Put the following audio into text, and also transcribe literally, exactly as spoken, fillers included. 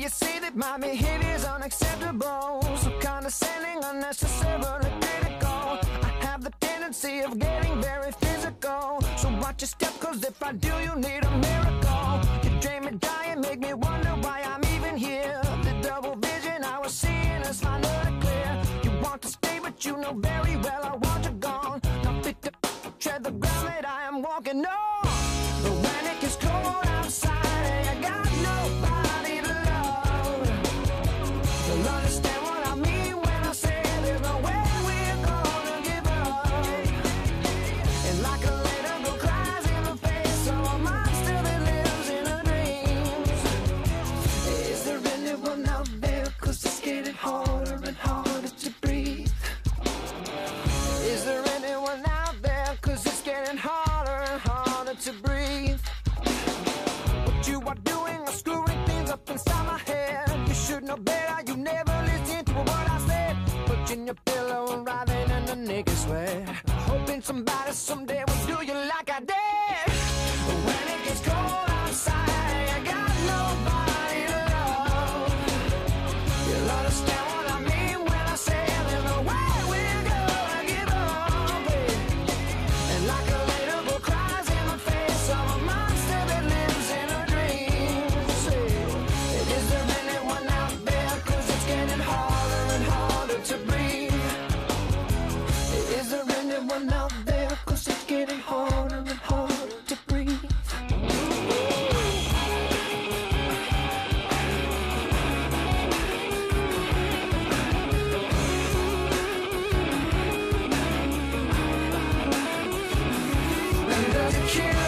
you say that my behavior's unacceptable, so condescending, unnecessarily critical. I have the tendency of getting very physical, so watch your step, cause if I do, you need a miracle. You drain me dry and make me wonder why I'm even here. The double vision I was seeing is finally clear. You want to stay, but you know very well I want you gone. Now fit to tread the ground that I am walking on. But when it gets cold outside, I got nobody to love. You'll understand what I mean when I say there's no way we're gonna give up. And like a little girl cries in the face of a monster that lives in her dreams. Is there anyone out there? Cause it's getting harder and harder to breathe. Is there anyone out there? Cause it's getting harder and harder to breathe. What you are doing is screwing things up inside my head. You should know better, you never listen to what I said. Pushing your pillow and writhing in the naked sweat, hoping somebody someday will do you like I did. But when it gets cold outside, I got nobody to love. You'll understand what I mean when I say there's no way we're gonna give up. And like a little girl cries in the face of a monster that lives in her dreams. Is there anyone out there? Cause it's getting harder and harder to breathe. Is there anyone out there? Cause it's getting harder and harder to breathe. And does it kill